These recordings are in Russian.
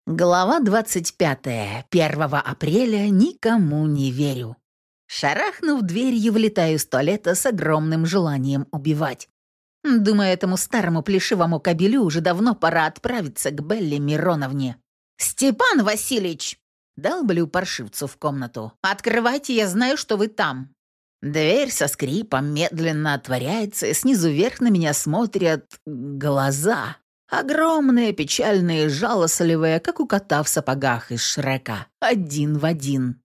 Глава 25. 1 апреля никому не верю. Шарахнув дверью, влетаю из туалета с огромным желанием убивать. Думаю, этому старому плешивому кобелю уже давно пора отправиться к Белле Мироновне. «Степан Васильевич!» Долблю паршивцу в комнату. «Открывайте, я знаю, что вы там». Дверь со скрипом медленно отворяется, и снизу вверх на меня смотрят глаза. Огромные, печальные, жалостливые, как у кота в сапогах из Шрека. Один в один.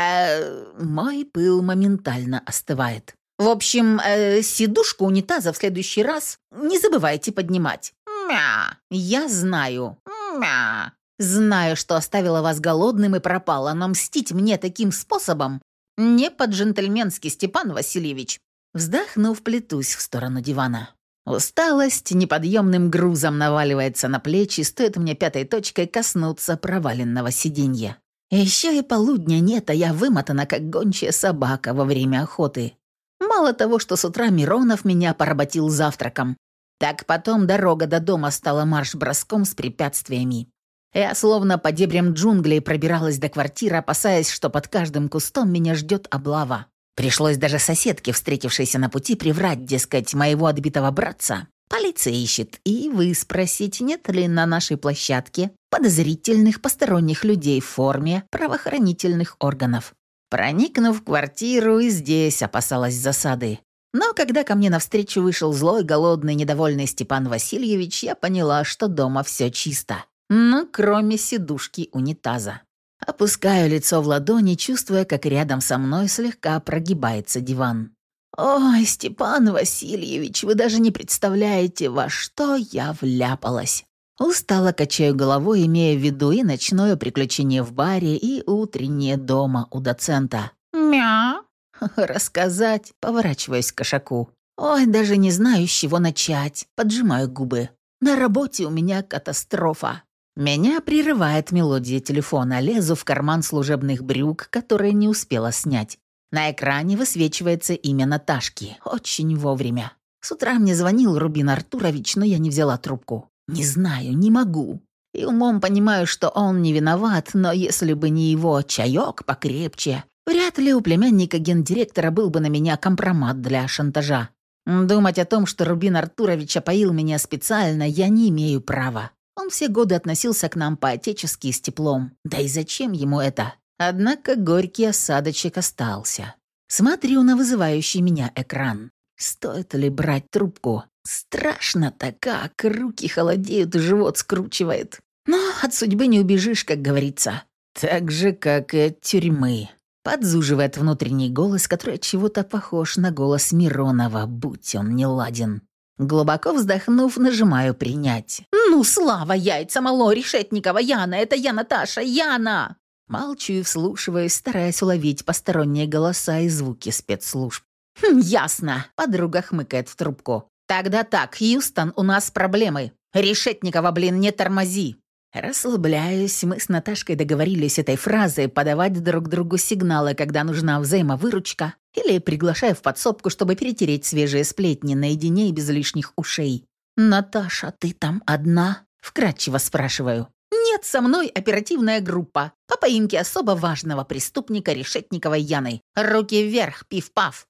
Мой пыл моментально остывает. В общем, сидушку унитаза в следующий раз не забывайте поднимать. Мя. Я знаю. Мя. Знаю, что оставила вас голодным и пропала, но мстить мне таким способом не по-джентльменски, Степан Васильевич. Вздохнув, плетусь в сторону дивана. Усталость неподъемным грузом наваливается на плечи, стоит мне пятой точкой коснуться проваленного сиденья. Еще и полудня нет, а я вымотана, как гончая собака во время охоты. Мало того, что с утра Миронов меня поработил завтраком, так потом дорога до дома стала марш-броском с препятствиями. Я словно по дебрям джунглей пробиралась до квартиры, опасаясь, что под каждым кустом меня ждет облава. Пришлось даже соседке, встретившейся на пути, приврать, дескать, моего отбитого братца полиция ищет, и выспросить, нет ли на нашей площадке подозрительных посторонних людей в форме правоохранительных органов. Проникнув в квартиру, и здесь опасалась засады. Но когда ко мне навстречу вышел злой, голодный, недовольный Степан Васильевич, я поняла, что дома все чисто. Ну, кроме сидушки унитаза. Опускаю лицо в ладони, чувствуя, как рядом со мной слегка прогибается диван. «Ой, Степан Васильевич, вы даже не представляете, во что я вляпалась». Устало качаю головой, имея в виду и ночное приключение в баре, и утреннее дома у доцента. «Мя». Рассказать, поворачиваюсь к кошаку. «Ой, даже не знаю, с чего начать». Поджимаю губы. «На работе у меня катастрофа». Меня прерывает мелодия телефона. Лезу в карман служебных брюк, которые не успела снять. На экране высвечивается имя Наташки. Очень вовремя. С утра мне звонил Рубин Артурович, но я не взяла трубку. Не знаю, не могу. И умом понимаю, что он не виноват, но если бы не его чаек покрепче, вряд ли у племянника гендиректора был бы на меня компромат для шантажа. Думать о том, что Рубин Артурович опоил меня специально, я не имею права. Он все годы относился к нам по-отечески с теплом. Да и зачем ему это? Однако горький осадочек остался. Смотрю на вызывающий меня экран. Стоит ли брать трубку? Страшно-то как, руки холодеют, живот скручивает. Но от судьбы не убежишь, как говорится. Так же, как и от тюрьмы. Подзуживает внутренний голос, который от чего-то похож на голос Миронова, будь он неладен. Глубоко вздохнув, нажимаю «принять». «Ну, слава яйца, мало, Решетникова, Яна, это я, Наташа, Яна!» Молчу и вслушиваюсь, стараясь уловить посторонние голоса и звуки спецслужб. «Ясно», — подруга хмыкает в трубку. «Тогда так, Хьюстон, у нас проблемы. Решетникова, блин, не тормози». Расслабляюсь, мы с Наташкой договорились этой фразой подавать друг другу сигналы, когда нужна взаимовыручка, или приглашаю в подсобку, чтобы перетереть свежие сплетни наедине и без лишних ушей. «Наташа, ты там одна?» – вкратчиво спрашиваю. «Нет, со мной оперативная группа по поимке особо важного преступника Решетниковой Яны. Руки вверх, пиф-паф».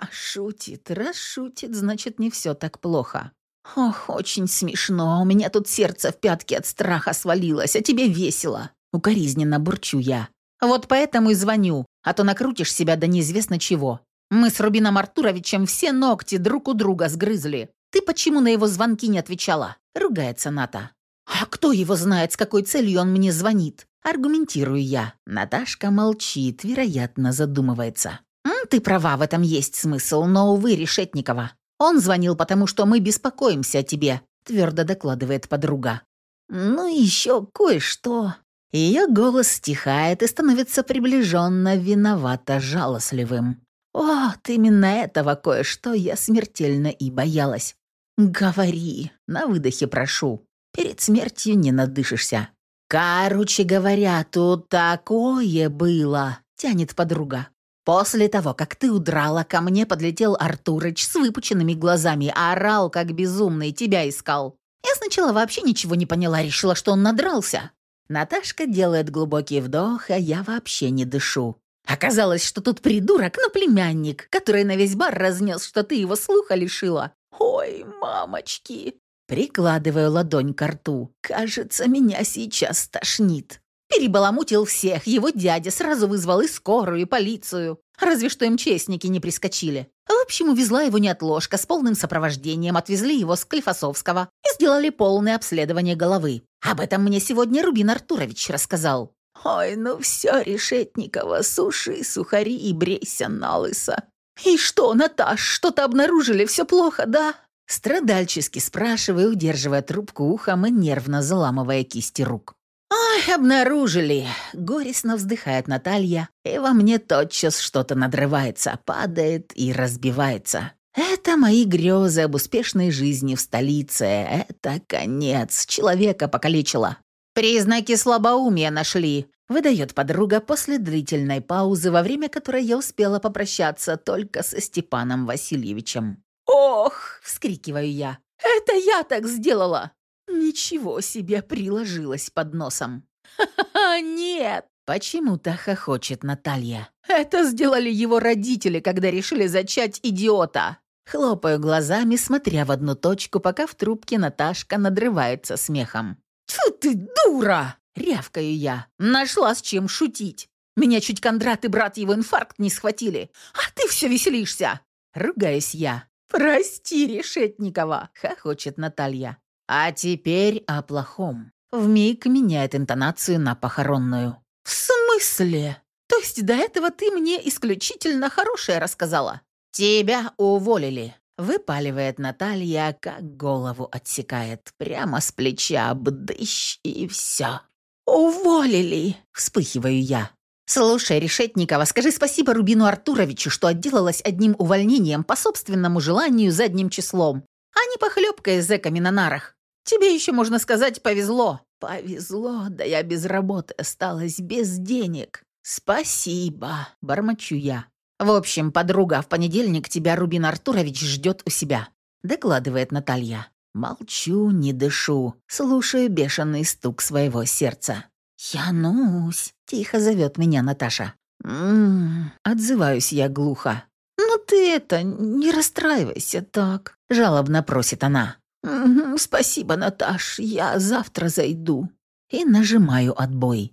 Шутит, раз шутит, значит, не все так плохо. «Ох, очень смешно, у меня тут сердце в пятки от страха свалилось, а тебе весело». Укоризненно бурчу я. «Вот поэтому и звоню, а то накрутишь себя до неизвестно чего. Мы с Рубином Артуровичем все ногти друг у друга сгрызли. Ты почему на его звонки не отвечала?» Ругается Ната. «А кто его знает, с какой целью он мне звонит?» Аргументирую я. Наташка молчит, вероятно, задумывается. «Ты права, в этом есть смысл, но, увы, Решетникова. Он звонил, потому что мы беспокоимся о тебе», твердо докладывает подруга. «Ну и еще кое-что». Ее голос стихает и становится приближенно виновато жалостливым. Вот именно этого кое-что я смертельно и боялась. «Говори», на выдохе прошу. Перед смертью не надышишься. «Короче говоря, тут такое было», тянет подруга. «После того, как ты удрала, ко мне подлетел Артурыч с выпученными глазами, орал как безумный, тебя искал. Я сначала вообще ничего не поняла, решила, что он надрался. Наташка делает глубокий вдох, а я вообще не дышу. Оказалось, что тут придурок, но племянник, который на весь бар разнес, что ты его слуха лишила. Ой, мамочки. Прикладываю ладонь к рту. Кажется, меня сейчас тошнит. Перебаламутил всех, его дядя сразу вызвал и скорую, и полицию. Разве что МЧСники не прискочили. В общем, увезла его неотложка с полным сопровождением, отвезли его с Склифосовского и сделали полное обследование головы. Об этом мне сегодня Рубин Артурович рассказал. «Ой, ну все, Решетникова, суши, сухари и брейся налысо». «И что, Наташ, что-то обнаружили? Все плохо, да?» Страдальчески спрашиваю, удерживая трубку ухом и нервно заламывая кисти рук. «Ой, обнаружили!» — горестно вздыхает Наталья, и во мне тотчас что-то надрывается, падает и разбивается. Это мои грезы об успешной жизни в столице. Это конец. Человека покалечило. «Признаки слабоумия нашли», — выдает подруга после длительной паузы, во время которой я успела попрощаться только со Степаном Васильевичем. «Ох!» — вскрикиваю я. «Это я так сделала!» Ничего себе, приложилась под носом. «Ха-ха-ха, нет!» — почему-то хохочет Наталья. «Это сделали его родители, когда решили зачать идиота!» Хлопаю глазами, смотря в одну точку, пока в трубке Наташка надрывается смехом. «Тьфу ты, дура!» — рявкаю я. «Нашла с чем шутить. Меня чуть Кондрат и брат его инфаркт не схватили. А ты все веселишься!» Ругаюсь я. «Прости, Решетникова!» — хохочет Наталья. А теперь о плохом. Вмиг меняет интонацию на похоронную. «В смысле? То есть до этого ты мне исключительно хорошее рассказала?» «Тебя уволили», — выпаливает Наталья, как голову отсекает. Прямо с плеча бдыщ и все. «Уволили!» — вспыхиваю я. «Слушай, Решетникова, скажи спасибо Рубину Артуровичу, что отделалась одним увольнением по собственному желанию задним числом, а не похлебкой с зэками на нарах. Тебе еще, можно сказать, повезло». «Повезло, да я без работы осталась, без денег». «Спасибо», — бормочу я. «В общем, подруга, в понедельник тебя Рубин Артурович ждет у себя», — докладывает Наталья. Молчу, не дышу, слушаю бешеный стук своего сердца. «Янусь», — тихо зовет меня Наташа. Отзываюсь я глухо. «Ну ты это, не расстраивайся так», — жалобно просит она. «Спасибо, Наташ, я завтра зайду». И нажимаю отбой.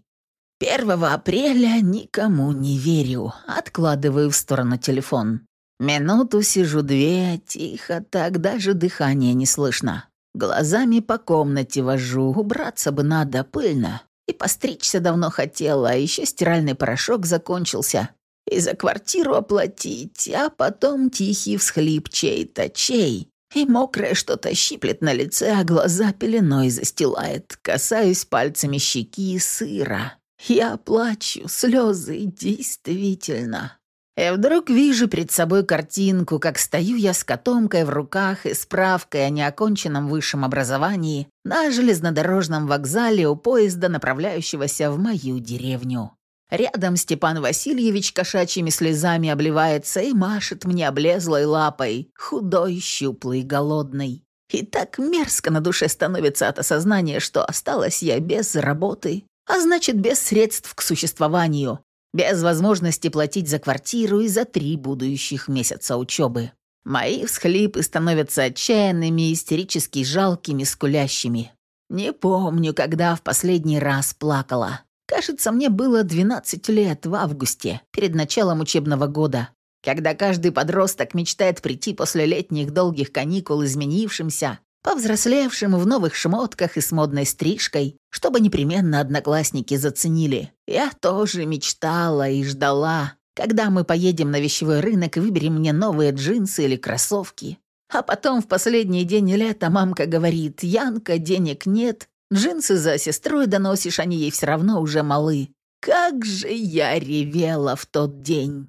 1 апреля никому не верю. Откладываю в сторону телефон. Минуту сижу, 2, тихо так, даже дыхания не слышно. Глазами по комнате вожу, убраться бы надо, пыльно. И постричься давно хотела, а еще стиральный порошок закончился. И за квартиру оплатить, а потом тихий всхлип чей-то, чей. И мокрое что-то щиплет на лице, а глаза пеленой застилает. Касаюсь пальцами щеки, сыра. Я плачу, слезы, действительно. И вдруг вижу перед собой картинку, как стою я с котомкой в руках и справкой о неоконченном высшем образовании на железнодорожном вокзале у поезда, направляющегося в мою деревню. Рядом Степан Васильевич кошачьими слезами обливается и машет мне облезлой лапой, худой, щуплый, голодный. И так мерзко на душе становится от осознания, что осталась я без работы, а значит, без средств к существованию, без возможности платить за квартиру и за 3 будущих месяца учебы. Мои всхлипы становятся отчаянными, истерически жалкими, скулящими. Не помню, когда в последний раз плакала. Кажется, мне было 12 лет в августе, перед началом учебного года, когда каждый подросток мечтает прийти после летних долгих каникул изменившимся, повзрослевшим в новых шмотках и с модной стрижкой, чтобы непременно одноклассники заценили. Я тоже мечтала и ждала, когда мы поедем на вещевой рынок и выберем мне новые джинсы или кроссовки. А потом в последний день лета мамка говорит: «Янка, денег нет, джинсы за сестрой доносишь, они ей все равно уже малы». Как же я ревела в тот день.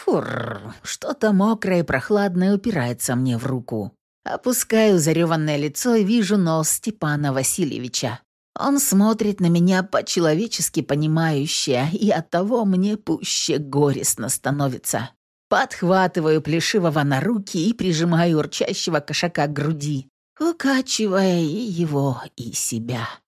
Фур, что-то мокрое и прохладное упирается мне в руку. Опускаю зареванное лицо и вижу нос Степана Васильевича. Он смотрит на меня по-человечески понимающе, и оттого мне пуще горестно становится. Подхватываю плешивого на руки и прижимаю урчащего кошака к груди, укачивая и его, и себя.